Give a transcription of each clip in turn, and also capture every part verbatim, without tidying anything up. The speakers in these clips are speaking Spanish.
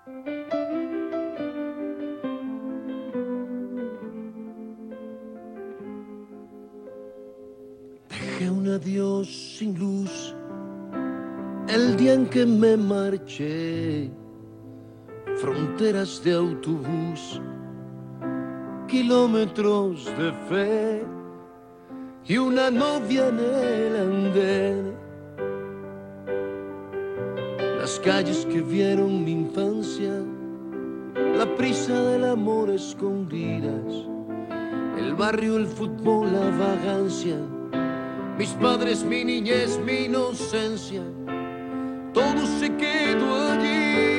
Dejé un adiós sin luz el día en que me marché, fronteras de autobús, kilómetros de fe y una novia en el andén. Las calles que vieron mi infancia, la prisa del amor escondidas, el barrio, el fútbol, la vagancia, mis padres, mi niñez, mi inocencia, todo se quedó allí.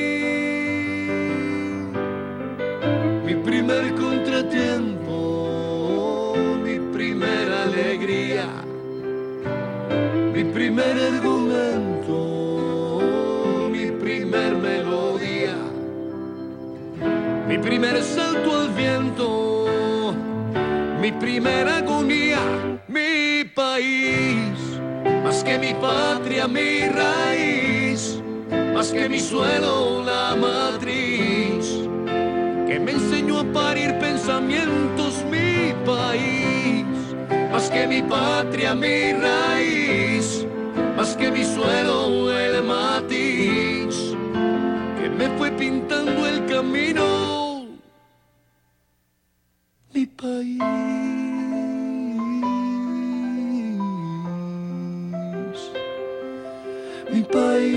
Mi primer contratiempo, mi primera alegría, mi primer argumento, mi primer melodía, mi primer salto al viento, mi primera agonía, mi país, más que mi patria, mi raíz, más que mi suelo, la matriz, que me enseñó a parir pensamientos, mi país, más que mi patria, mi raíz, más que mi suelo, el matiz, que me fue pintando el camino, mi país. Mi país,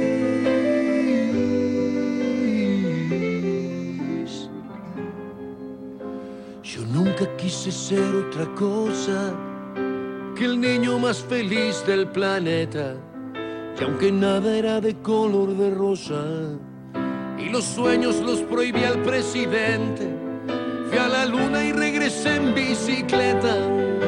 yo nunca quise ser otra cosa que el niño más feliz del planeta, y aunque nada era de color de rosa y los sueños los prohibía el presidente, fui a la luna y regresé en bicicleta.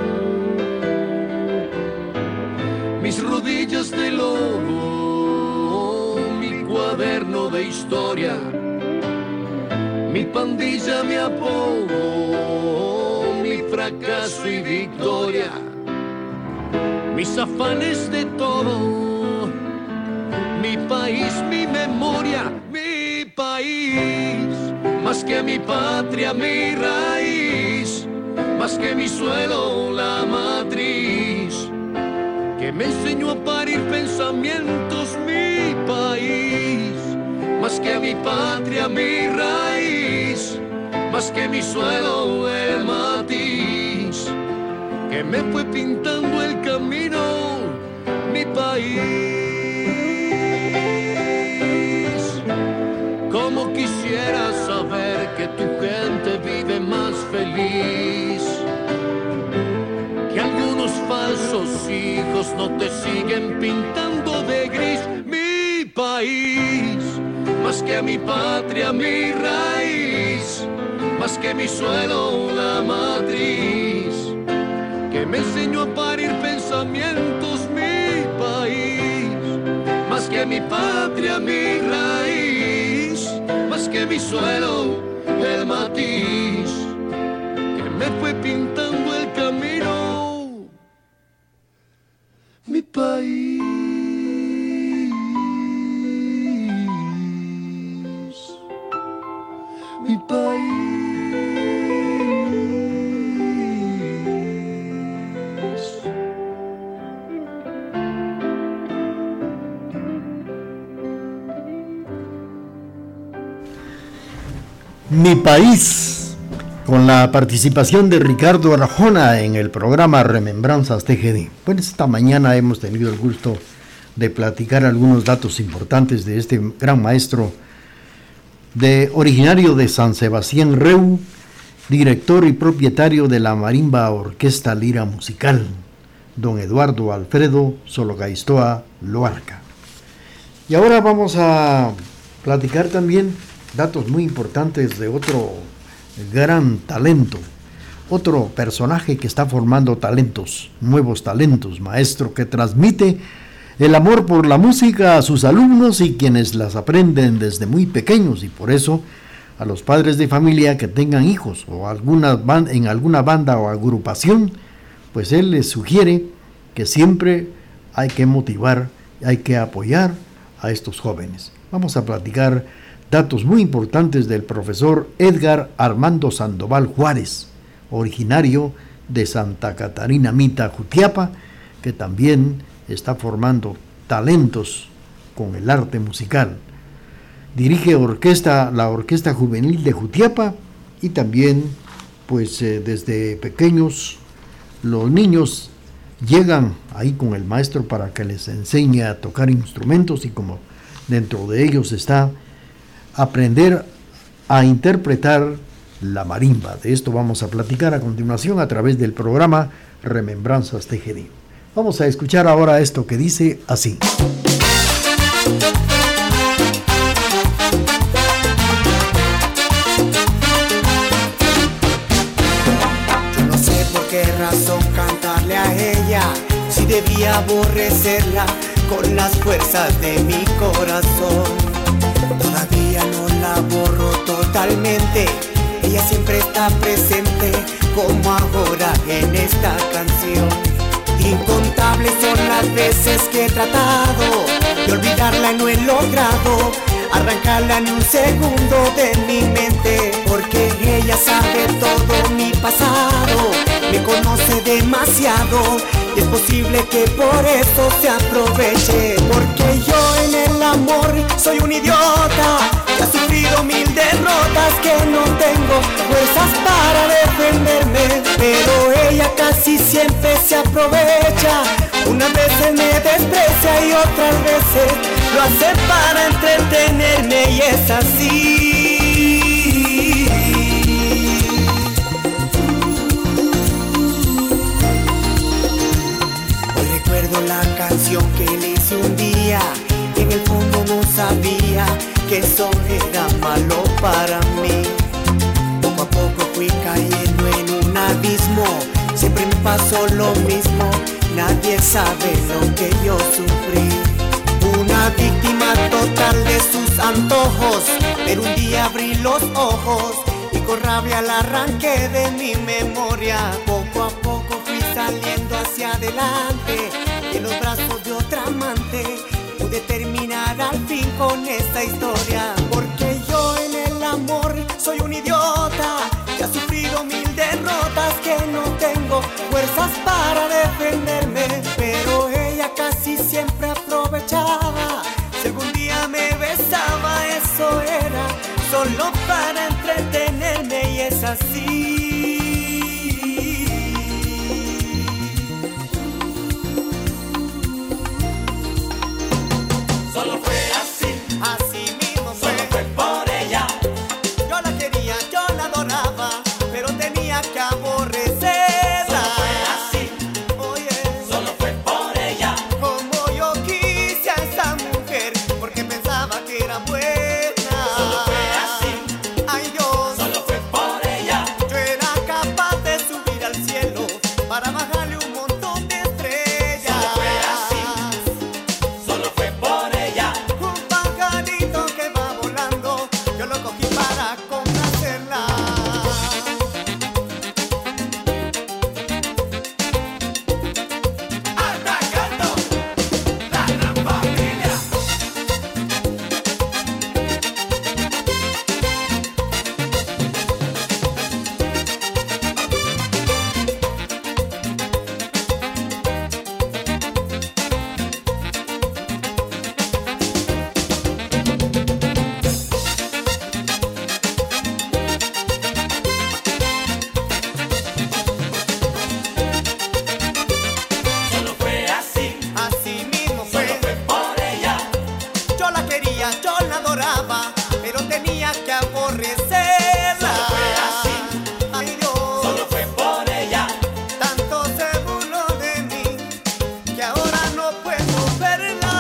Mis rodillas de lobo, mi cuaderno de historia, mi pandilla, mi apodo, mi fracaso y victoria, mis afanes de todo, mi país, mi memoria, mi país, más que mi patria, mi raíz, más que mi suelo, la matriz, que me enseñó a parir pensamientos, mi país, más que mi patria, mi raíz, más que mi suelo, el matiz, que me fue pintando el camino, mi país. Como quisiera saber que tu gente vive más feliz, que algunos falsos hijos no te siguen pintando de gris, mi país, más que mi patria, mi raíz, más que mi suelo, la matriz, que me enseñó a parir pensamientos, mi país, más que mi patria, mi raíz, más que mi suelo, el matiz, que me fue pintando el camino, mi país, mi país. Mi país, con la participación de Ricardo Arjona en el programa Remembranzas T G D. Pues esta mañana hemos tenido el gusto de platicar algunos datos importantes de este gran maestro, de originario de San Sebastián Reu, director y propietario de la Marimba Orquesta Lira Musical, don Eduardo Alfredo Sologaistoa Loarca. Y ahora vamos a platicar también datos muy importantes de otro gran talento, otro personaje que está formando talentos, nuevos talentos, maestro que transmite el amor por la música a sus alumnos y quienes las aprenden desde muy pequeños, y por eso a los padres de familia que tengan hijos o alguna ban- en alguna banda o agrupación, pues él les sugiere que siempre hay que motivar, hay que apoyar a estos jóvenes. Vamos a platicar datos muy importantes del profesor Edgar Armando Sandoval Juárez, originario de Santa Catarina Mita, Jutiapa, que también está formando talentos con el arte musical. Dirige orquesta, la Orquesta Juvenil de Jutiapa, y también pues eh, desde pequeños los niños llegan ahí con el maestro para que les enseñe a tocar instrumentos, y como dentro de ellos está aprender a interpretar la marimba. De esto vamos a platicar a continuación a través del programa Remembranzas T G D. Vamos a escuchar ahora esto que dice así. Yo no sé por qué razón cantarle a ella, si debía aborrecerla con las fuerzas de mi corazón. Todavía no la borro totalmente, ella siempre está presente como ahora en esta canción. Incontables son las veces que he tratado de olvidarla y no he logrado arrancarla ni un segundo de mi mente, porque ella sabe todo mi pasado, me conoce demasiado y es posible que por eso se aproveche, porque yo en el amor soy un idiota que ha sufrido mil derrotas, que no tengo fuerzas para defenderme, pero ella casi siempre se aprovecha. Unas veces me desprecia y otras veces lo hace para entretenerme, y es así. Hoy recuerdo la canción que le hice un día, y en el fondo no sabía que eso era malo para mí. Poco a poco fui cayendo en un abismo, siempre me pasó lo mismo, nadie sabe lo que yo sufrí. Una víctima total de sus antojos, pero un día abrí los ojos y con rabia la arranqué de mi memoria. Poco a poco fui saliendo hacia adelante, y en los brazos de otra amante pude terminar al fin con esta historia. Porque yo en el amor soy un idiota que ha sufrido mil derrotas, que no tengo fuerzas para defenderme, pero ella casi siempre aprovechaba. Si algún día me besaba, eso era solo para entretenerme, y es así. Solo fue así, Así mismo fue. solo fue por ella. Yo la quería, yo la adoraba, pero tenía que aborrecerla. Solo fue así, Oye, solo fue por ella. como yo quise a esa mujer, porque pensaba que era buena. Solo fue así, Ay Dios, solo fue por ella. yo era capaz de subir al cielo para bajarle un montón de estrellas. Solo fue así, solo fue por ella. Un pajarito que va volando, yo lo cogí para complacerla. Arrancando la gran familia. Solo fue así, Así mismo solo fue. fue por ella. Yo la quería, yo la adoraba, pero tenía que aborrecerla. Solo fue así, Ay Dios, solo fue por ella. tanto se burló de mí que ahora no puedo verla.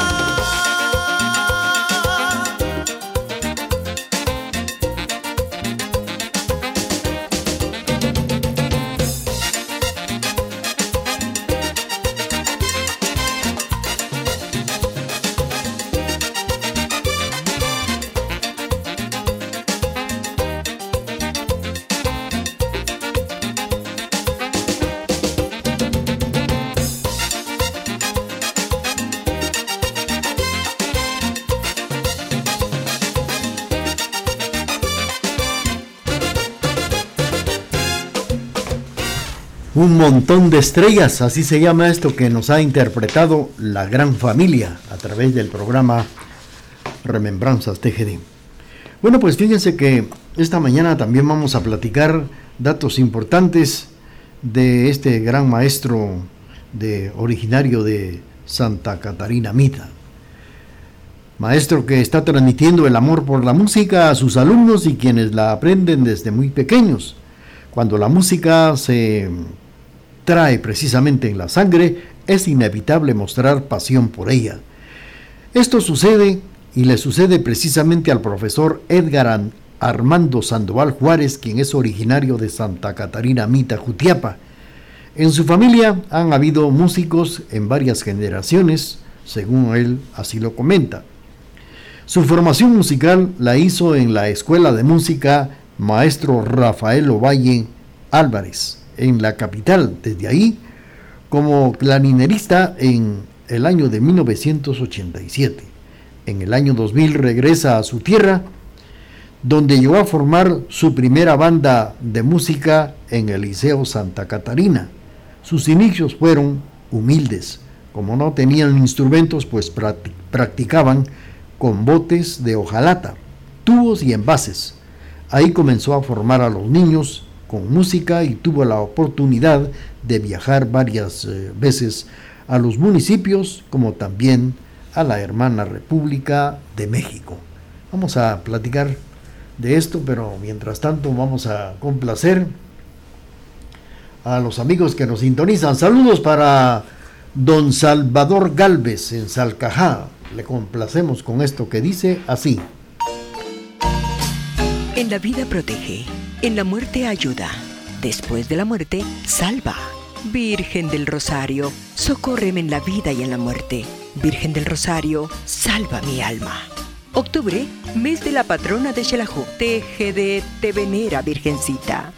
Un montón de estrellas, así se llama esto que nos ha interpretado La Gran Familia a través del programa Remembranzas T G D. Bueno, pues fíjense que esta mañana también vamos a platicar datos importantes de este gran maestro de, originario de Santa Catarina Mita. Maestro que está transmitiendo el amor por la música a sus alumnos y quienes la aprenden desde muy pequeños. Cuando la música se trae precisamente en la sangre, es inevitable mostrar pasión por ella. Esto sucede y le sucede precisamente al profesor Edgar Armando Sandoval Juárez, quien es originario de Santa Catarina Mita, Jutiapa. En su familia han habido músicos en varias generaciones, según él así lo comenta. Su formación musical la hizo en la Escuela de Música Maestro Rafael Ovalle Álvarez, en la capital. Desde ahí, como clarinerista en el año de mil novecientos ochenta y siete. En el año dos mil regresa a su tierra, donde llegó a formar su primera banda de música en el Liceo Santa Catarina. Sus inicios fueron humildes. Como no tenían instrumentos, pues practicaban con botes de hojalata, tubos y envases. Ahí comenzó a formar a los niños con música y tuvo la oportunidad de viajar varias eh, veces a los municipios, como también a la hermana República de México. Vamos a platicar de esto, pero mientras tanto vamos a complacer a los amigos que nos sintonizan. Saludos para don Salvador Galvez en Salcajá. Le complacemos con esto que dice así. En la vida protege, en la muerte ayuda, después de la muerte salva. Virgen del Rosario, socórreme en la vida y en la muerte. Virgen del Rosario, salva mi alma. Octubre, mes de la patrona de Xelajú. T G D te venera, Virgencita.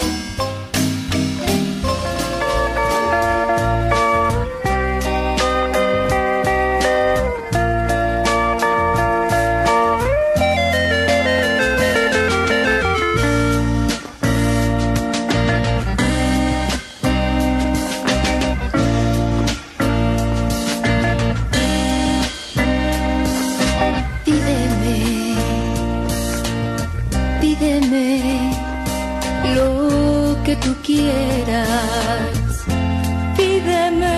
Tú quieras, pídeme.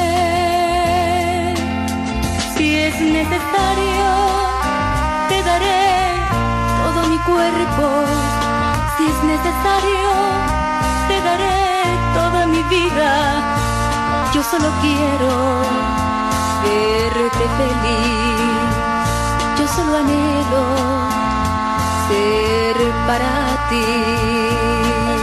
Si es necesario, te daré todo mi cuerpo. Si es necesario, te daré toda mi vida. Yo solo quiero verte feliz. Yo solo anhelo ser para ti.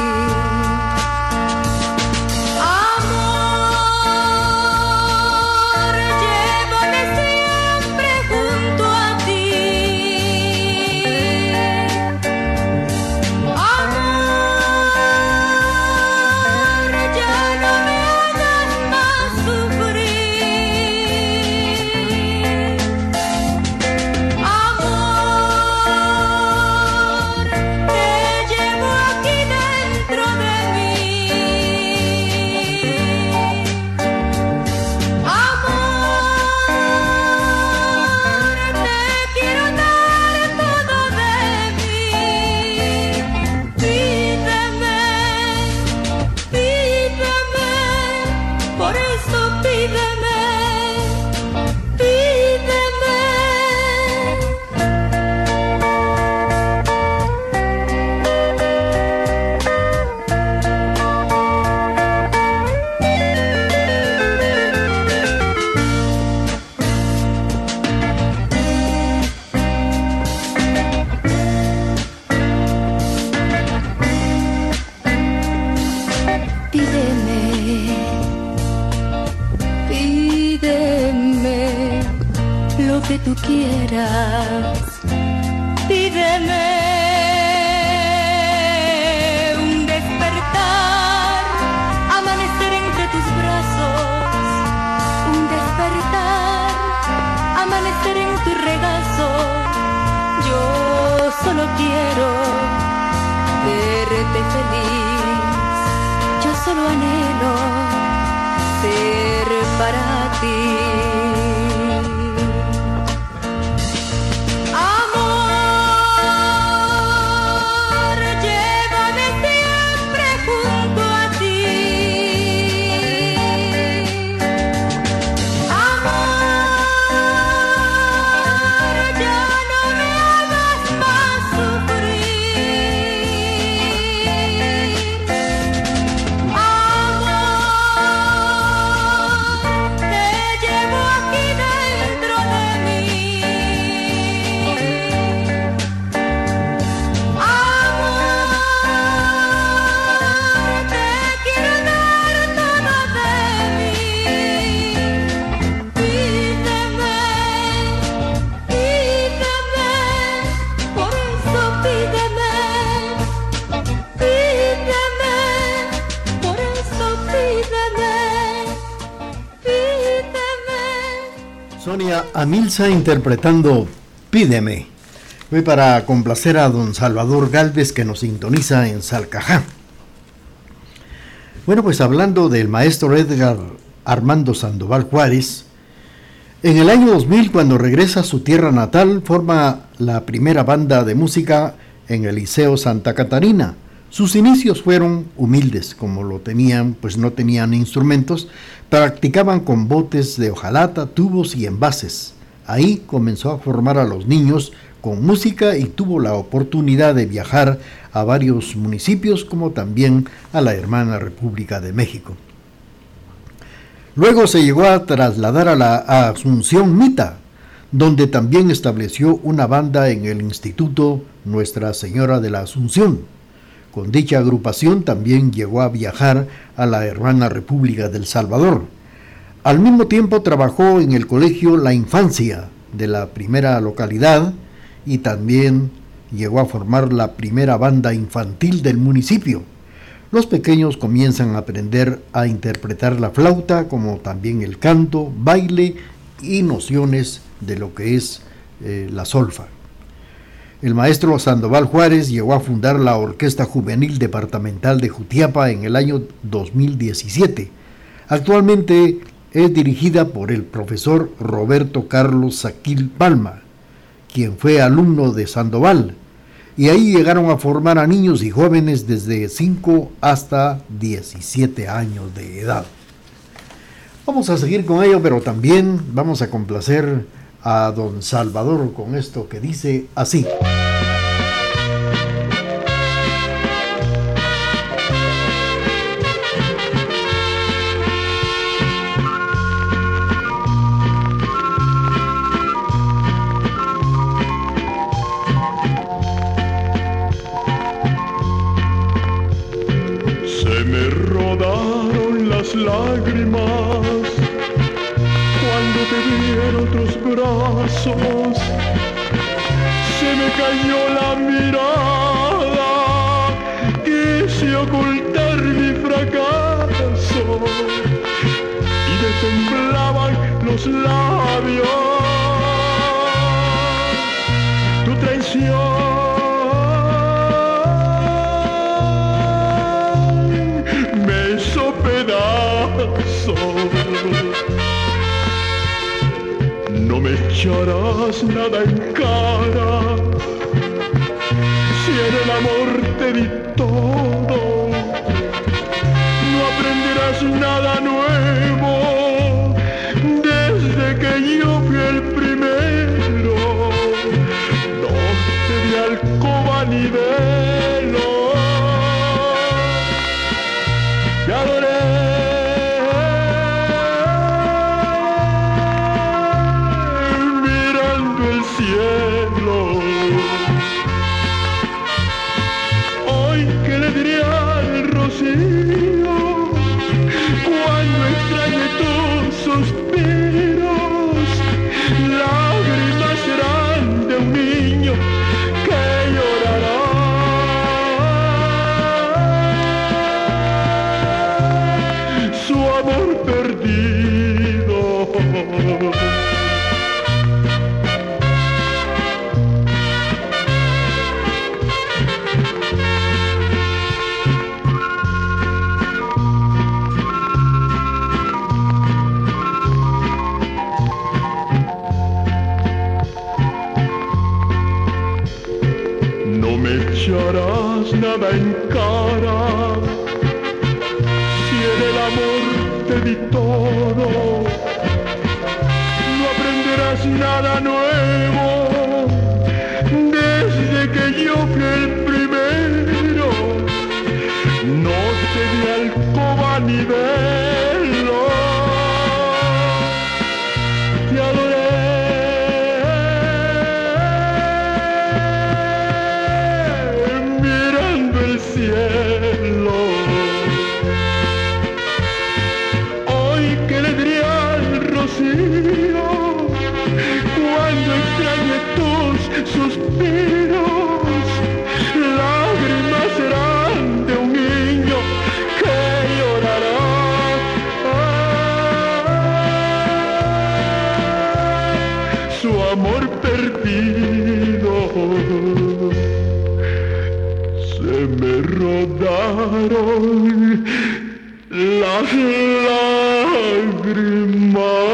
Que tú quieras, pídeme un despertar, amanecer entre tus brazos, un despertar, amanecer en tu regazo. Yo solo quiero verte feliz, yo solo anhelo Sonia Amilza interpretando Pídeme. Voy para complacer a don Salvador Gálvez, que nos sintoniza en Salcajá. Bueno, pues hablando del maestro Edgar Armando Sandoval Juárez, en el año dos mil, cuando regresa a su tierra natal, forma la primera banda de música en el Liceo Santa Catarina. Sus inicios fueron humildes, como lo tenían, pues no tenían instrumentos, practicaban con botes de hojalata, tubos y envases. Ahí comenzó a formar a los niños con música y tuvo la oportunidad de viajar a varios municipios, como también a la hermana República de México. Luego se llegó a trasladar a la a Asunción Mita, donde también estableció una banda en el Instituto Nuestra Señora de la Asunción. Con dicha agrupación también llegó a viajar a la hermana República del Salvador. Al mismo tiempo trabajó en el colegio La Infancia de la primera localidad y también llegó a formar la primera banda infantil del municipio. Los pequeños comienzan a aprender a interpretar la flauta, como también el canto, baile y nociones de lo que es eh, la solfa. El maestro Sandoval Juárez llegó a fundar la Orquesta Juvenil Departamental de Jutiapa en el año dos mil diecisiete. Actualmente es dirigida por el profesor Roberto Carlos Saquil Palma, quien fue alumno de Sandoval, y ahí llegaron a formar a niños y jóvenes desde cinco hasta diecisiete años de edad. Vamos a seguir con ello, pero también vamos a complacer a don Salvador con esto que dice así. Se me rodaron las lágrimas cuando te vi en otros brazos, se me cayó la mirada, quise ocultar mi fracaso y me temblaban los labios. Tu traición me hizo pedazos. No me echarás nada en cara, si en el amor te di todo. No aprenderás nada nuevo desde que yo fui el primero. No te di alcoba ni velo, te adoré. Hoy que le diré al rocío cuando extrañe tus suspiros, lágrimas serán de un niño que llorará. Su amor perdido. Echarás nada en cara, si en el amor te di todo. No aprenderás nada nuevo desde que yo fui el primero. No te di alcoba ni velo, te adoré. Cielo. Hoy que le diré al rocío cuando extrañe tus suspiros, lágrimas serán de un niño que llorará. me rodaron las lágrimas.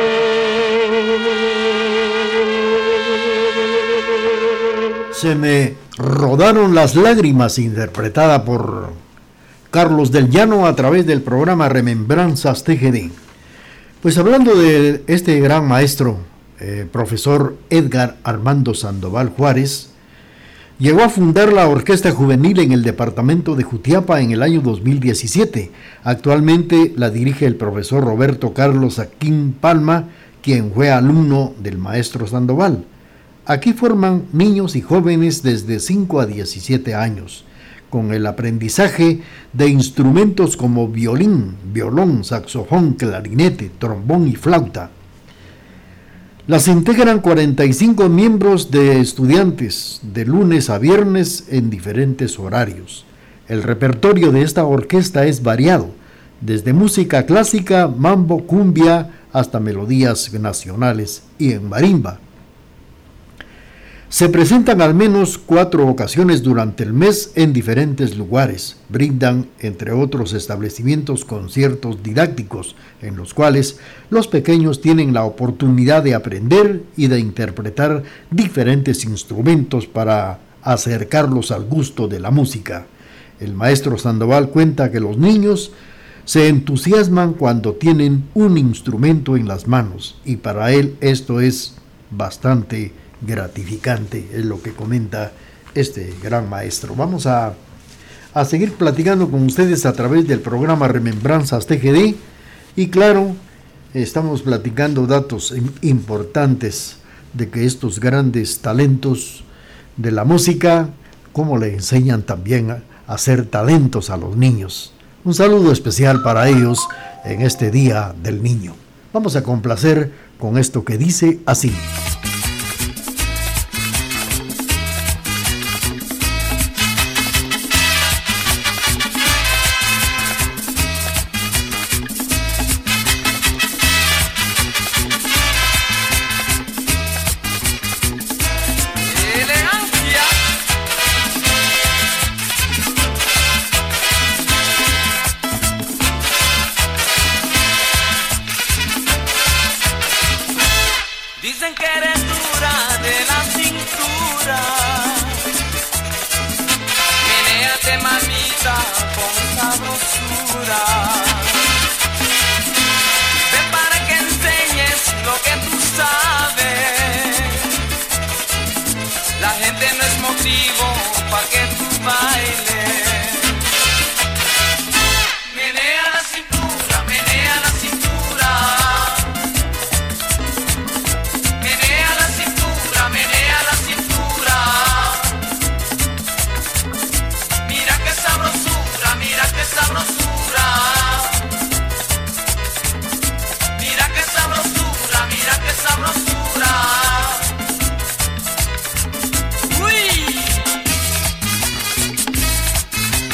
Se me rodaron las lágrimas, interpretada por Carlos del Llano a través del programa Remembranzas T G D. Pues hablando de este gran maestro, eh, profesor Edgar Armando Sandoval Juárez, llegó a fundar la Orquesta Juvenil en el departamento de Jutiapa en el año dos mil diecisiete. Actualmente la dirige el profesor Roberto Carlos Aquín Palma, quien fue alumno del maestro Sandoval. Aquí forman niños y jóvenes desde cinco a diecisiete años, con el aprendizaje de instrumentos como violín, violón, saxofón, clarinete, trombón y flauta. Las integran cuarenta y cinco miembros de estudiantes de lunes a viernes en diferentes horarios. El repertorio de esta orquesta es variado, desde música clásica, mambo, cumbia, hasta melodías nacionales y en marimba. Se presentan al menos cuatro ocasiones durante el mes en diferentes lugares. Brindan, entre otros establecimientos, conciertos didácticos en los cuales los pequeños tienen la oportunidad de aprender y de interpretar diferentes instrumentos para acercarlos al gusto de la música. El maestro Sandoval cuenta que los niños se entusiasman cuando tienen un instrumento en las manos y para él esto es bastante gratificante, es lo que comenta este gran maestro. Vamos a, a seguir platicando con ustedes a través del programa Remembranzas T G D y claro, estamos platicando datos importantes de que estos grandes talentos de la música, cómo le enseñan también a, a ser talentos a los niños. Un saludo especial para ellos en este Día del Niño. Vamos a complacer con esto que dice así. Dicen que eres dura de la cintura. Menéate, mamita, con sabrosura. Ven para que enseñes lo que tú sabes. La gente no es motivo para que tú bailes. Menea la cintura, menea la cintura. Menea la cintura, menea la cintura. Mira qué sabrosura, mira qué sabrosura. Mira qué sabrosura, mira qué sabrosura. Uy.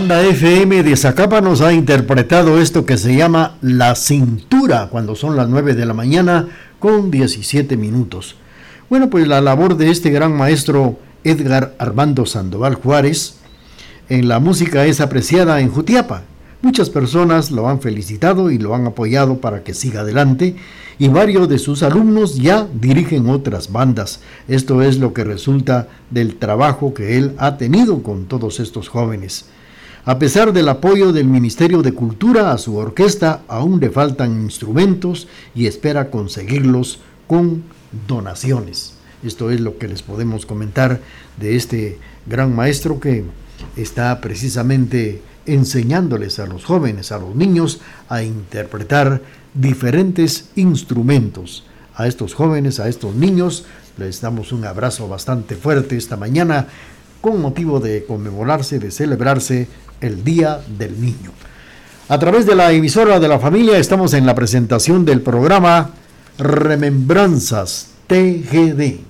Banda F M de Zacapa nos ha interpretado esto que se llama La Cintura, cuando son las nueve de la mañana con diecisiete minutos. Bueno, pues la labor de este gran maestro Edgar Armando Sandoval Juárez en la música es apreciada en Jutiapa. Muchas personas lo han felicitado y lo han apoyado para que siga adelante, y varios de sus alumnos ya dirigen otras bandas. Esto es lo que resulta del trabajo que él ha tenido con todos estos jóvenes. A pesar del apoyo del Ministerio de Cultura a su orquesta, aún le faltan instrumentos y espera conseguirlos con donaciones. Esto es lo que les podemos comentar de este gran maestro que está precisamente enseñándoles a los jóvenes, a los niños, a interpretar diferentes instrumentos. A estos jóvenes, a estos niños, les damos un abrazo bastante fuerte esta mañana con motivo de conmemorarse, de celebrarse el Día del Niño. A través de la emisora de la familia estamos en la presentación del programa Remembranzas T G D.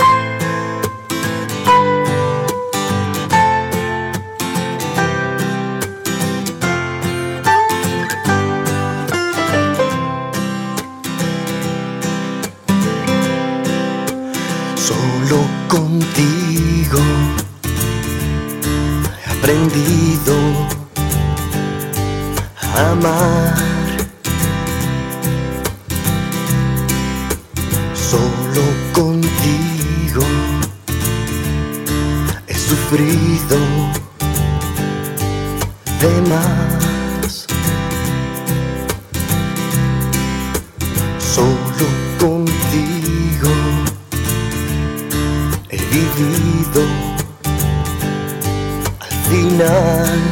Solo contigo he aprendido a amar. Solo contigo he sufrido de más. Solo contigo he vivido al final,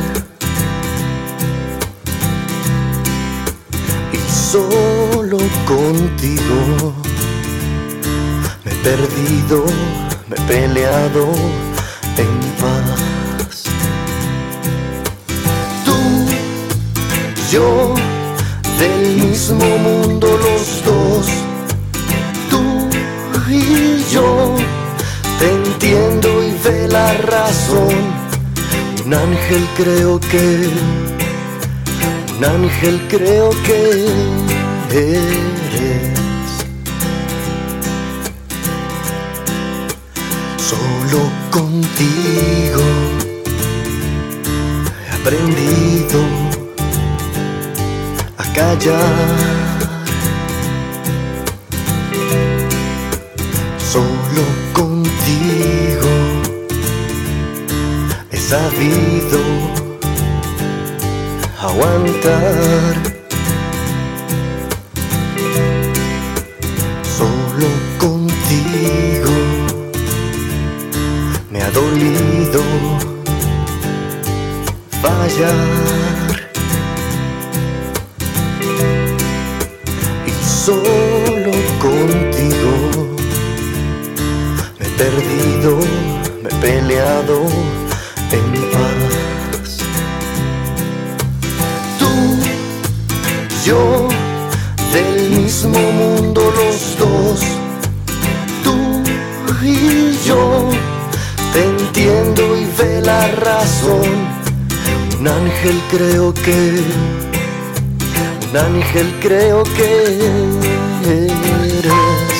y solo contigo me he perdido, me he peleado en paz. Tú, yo, del mismo mundo los dos, tú y yo. Te entiendo y ve la razón. Un ángel creo que, un ángel creo que eres. Solo contigo he aprendido a callar. Solo contigo he sabido aguantar. Solo contigo me ha dolido fallar, y solo contigo me he perdido, me he peleado en paz. Tú, yo, del mismo mundo los dos, tú y yo. Te entiendo y ve la razón. Un ángel creo que, un ángel creo que eres.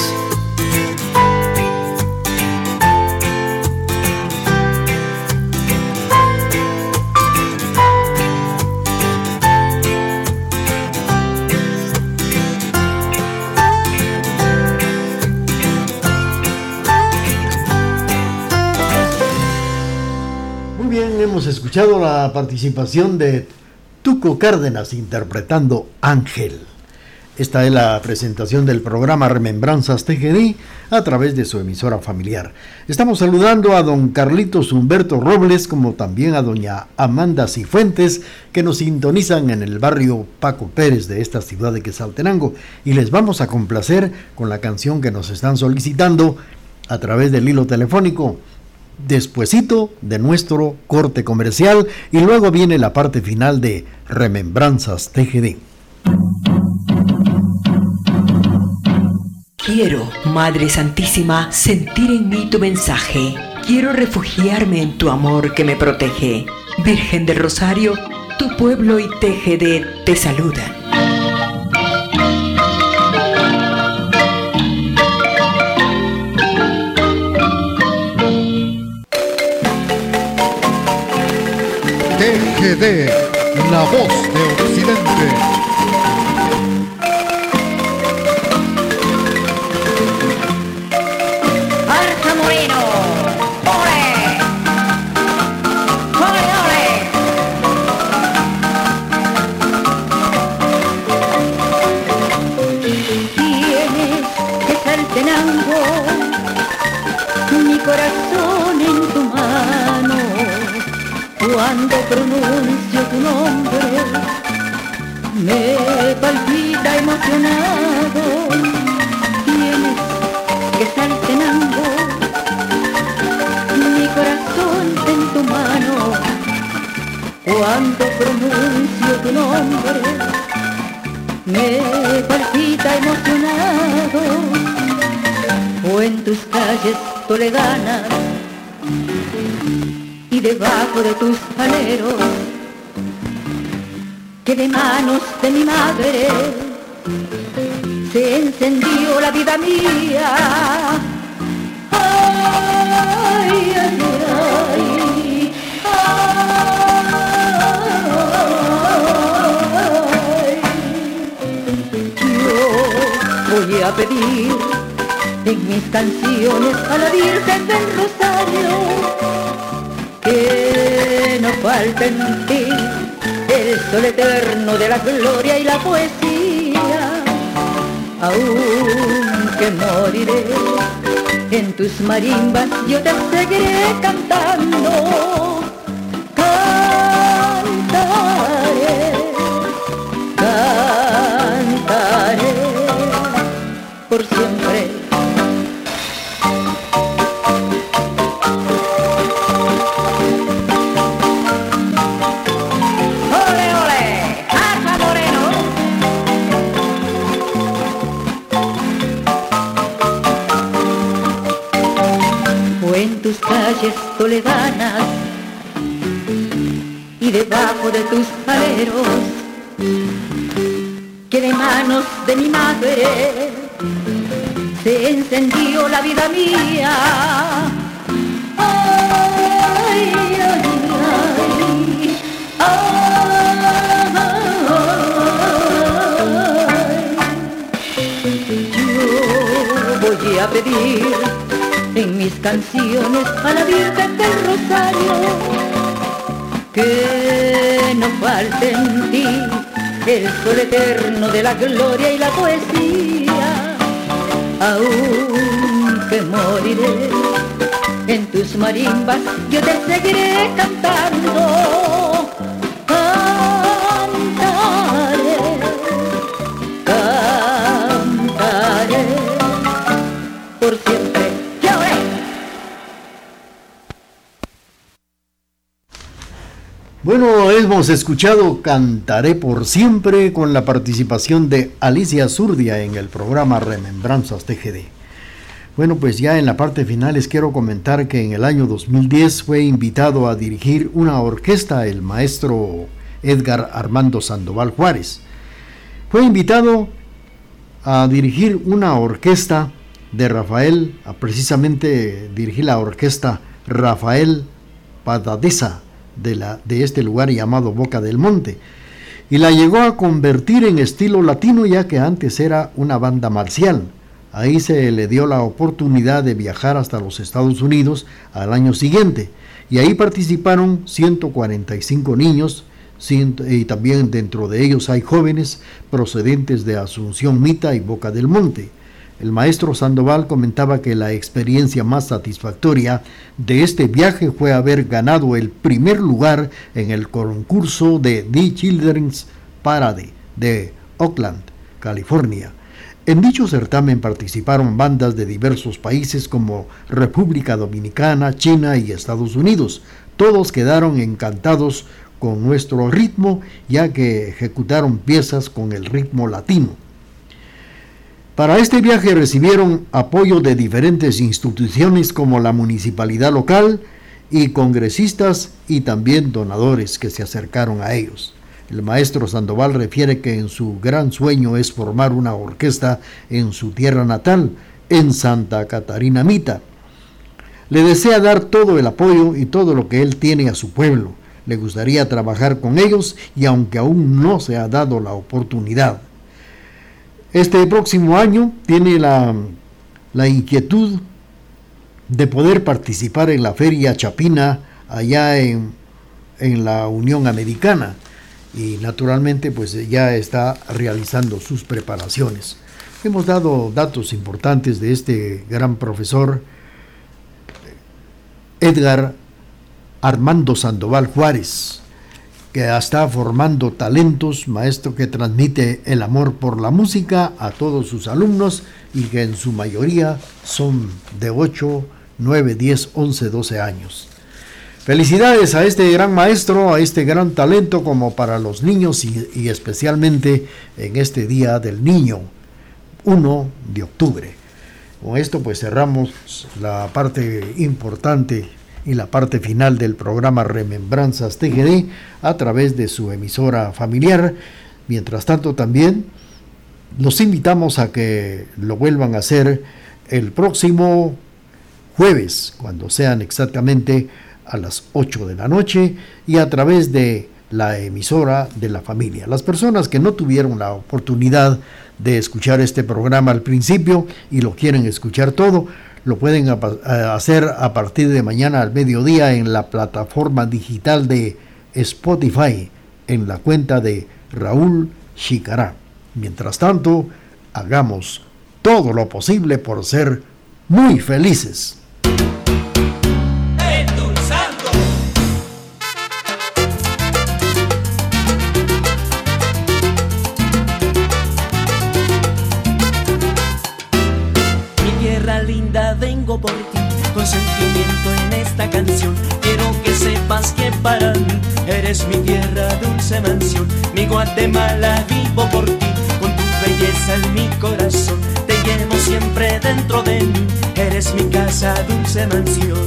Hemos escuchado la participación de Tuco Cárdenas interpretando Ángel. Esta es la presentación del programa Remembranzas T G D a través de su emisora familiar. Estamos saludando a don Carlitos Humberto Robles, como también a doña Amanda Cifuentes, que nos sintonizan en el barrio Paco Pérez de esta ciudad de Quetzaltenango, y les vamos a complacer con la canción que nos están solicitando a través del hilo telefónico, despuesito de nuestro corte comercial, y luego viene la parte final de Remembranzas T G D. Quiero, Madre Santísima, sentir en mí tu mensaje. Quiero refugiarme en tu amor que me protege. Virgen del Rosario, tu pueblo y T G D te saludan. T G D, la voz de Occidente. Arca Moreno, ¡ole! ¡Ole, ole! Tienes que Saltenango, mi corazón en tu mano. Cuando pronuncio tu nombre, me palpita emocionado. Tienes que Saltenango, mi corazón en tu mano. Cuando pronuncio tu nombre, me palpita emocionado. O en tus calles toledanas y debajo de tus aleros, que de manos de mi madre se encendió la vida mía. Ay, ay, ay, ay. Yo voy a pedir en mis canciones a la Virgen del Rosario que no falte en ti el sol eterno de la gloria y la poesía. Aunque moriré en tus marimbas, yo te seguiré cantando. Cantaré, cantaré por siempre. Calles toledanas y debajo de tus aleros, que de manos de mi madre se encendió la vida mía. Ay, ay, ay, ay. Yo voy a pedir en mis canciones a la Virgen del Rosario que no falte en ti el sol eterno de la gloria y la poesía. Aunque moriré en tus marimbas, yo te seguiré cantando. Cantaré, cantaré por siempre. Bueno, hemos escuchado Cantaré por Siempre con la participación de Alicia Zurdia en el programa Remembranzas T G D. Bueno, pues ya en la parte final les quiero comentar que en el año dos mil diez fue invitado a dirigir una orquesta el maestro Edgar Armando Sandoval Juárez. Fue invitado a dirigir una orquesta de Rafael, a precisamente dirigir la orquesta Rafael Padadeza, De, la, de este lugar llamado Boca del Monte, y la llegó a convertir en estilo latino, ya que antes era una banda marcial. Ahí se le dio la oportunidad de viajar hasta los Estados Unidos al año siguiente, y ahí participaron ciento cuarenta y cinco niños, y también dentro de ellos hay jóvenes procedentes de Asunción Mita y Boca del Monte. El maestro Sandoval comentaba que la experiencia más satisfactoria de este viaje fue haber ganado el primer lugar en el concurso de The Children's Parade de Oakland, California. En dicho certamen participaron bandas de diversos países como República Dominicana, China y Estados Unidos. Todos quedaron encantados con nuestro ritmo, ya que ejecutaron piezas con el ritmo latino. Para este viaje recibieron apoyo de diferentes instituciones como la municipalidad local y congresistas y también donadores que se acercaron a ellos. El maestro Sandoval refiere que en su gran sueño es formar una orquesta en su tierra natal, en Santa Catarina Mita. Le desea dar todo el apoyo y todo lo que él tiene a su pueblo. Le gustaría trabajar con ellos y aunque aún no se ha dado la oportunidad. Este próximo año tiene la, la inquietud de poder participar en la Feria Chapina allá en, en la Unión Americana. Y naturalmente pues ya está realizando sus preparaciones. Hemos dado datos importantes de este gran profesor Edgar Armando Sandoval Juárez, que está formando talentos, maestro que transmite el amor por la música a todos sus alumnos y que en su mayoría son de ocho, nueve, diez, once, doce años. Felicidades a este gran maestro, a este gran talento como para los niños y, y especialmente en este Día del Niño, primero de octubre. Con esto pues cerramos la parte importante y la parte final del programa Remembranzas T G D a través de su emisora familiar. Mientras tanto también los invitamos a que lo vuelvan a hacer el próximo jueves, cuando sean exactamente a las ocho de la noche y a través de la emisora de la familia. Las personas que no tuvieron la oportunidad de escuchar este programa al principio y lo quieren escuchar todo, lo pueden hacer a partir de mañana al mediodía en la plataforma digital de Spotify, en la cuenta de Raúl Chicará. Mientras tanto, hagamos todo lo posible por ser muy felices. Vengo por ti, con sentimiento en esta canción. Quiero que sepas que para mí eres mi tierra, dulce mansión. Mi Guatemala, vivo por ti, con tu belleza en mi corazón. Te llevo siempre dentro de mí, eres mi casa, dulce mansión.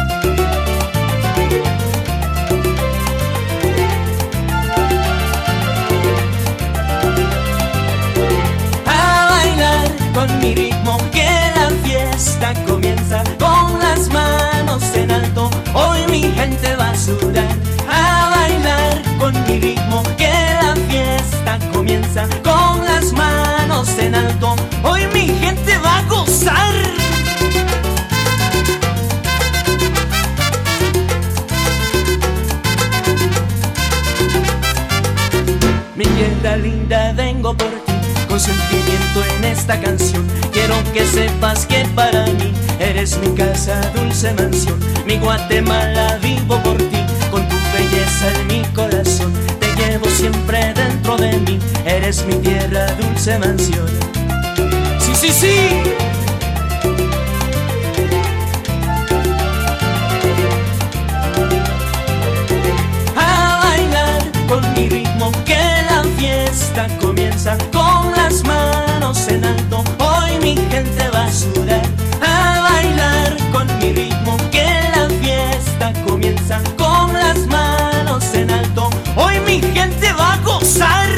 A bailar con mi ritmo, que la fiesta comienza con las manos en alto. Hoy mi gente va a sudar. A bailar con mi ritmo, que la fiesta comienza con las manos en alto. Hoy mi gente va a gozar. Mi tierra linda, vengo por ti, con sentimiento en esta canción. Quiero que sepas que para mí eres mi casa, dulce mansión. Mi Guatemala, vivo por ti, con tu belleza en mi corazón. Te llevo siempre dentro de mí, eres mi tierra, dulce mansión. Sí, sí, sí. A bailar con mi ritmo, que la fiesta comienza con las manos en alto. Hoy mi gente va a sudar. A bailar con mi ritmo, que la fiesta comienza con las manos en alto. Hoy mi gente va a gozar.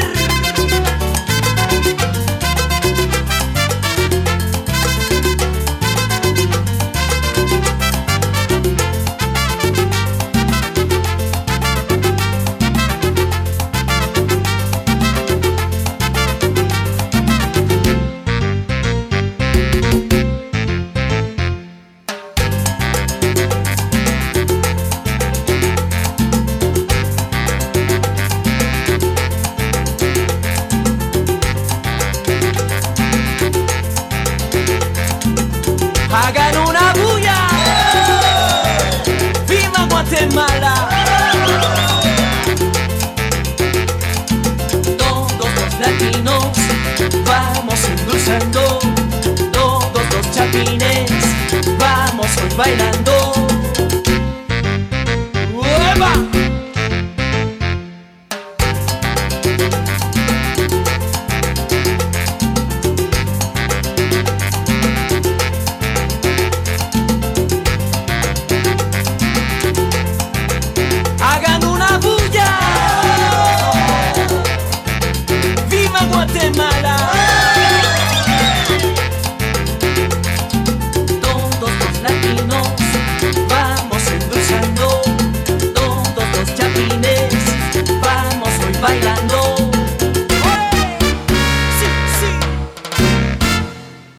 Hagan una bulla. ¡Viva Guatemala! Todos los latinos vamos endulzando, todos los chapines vamos hoy bailando.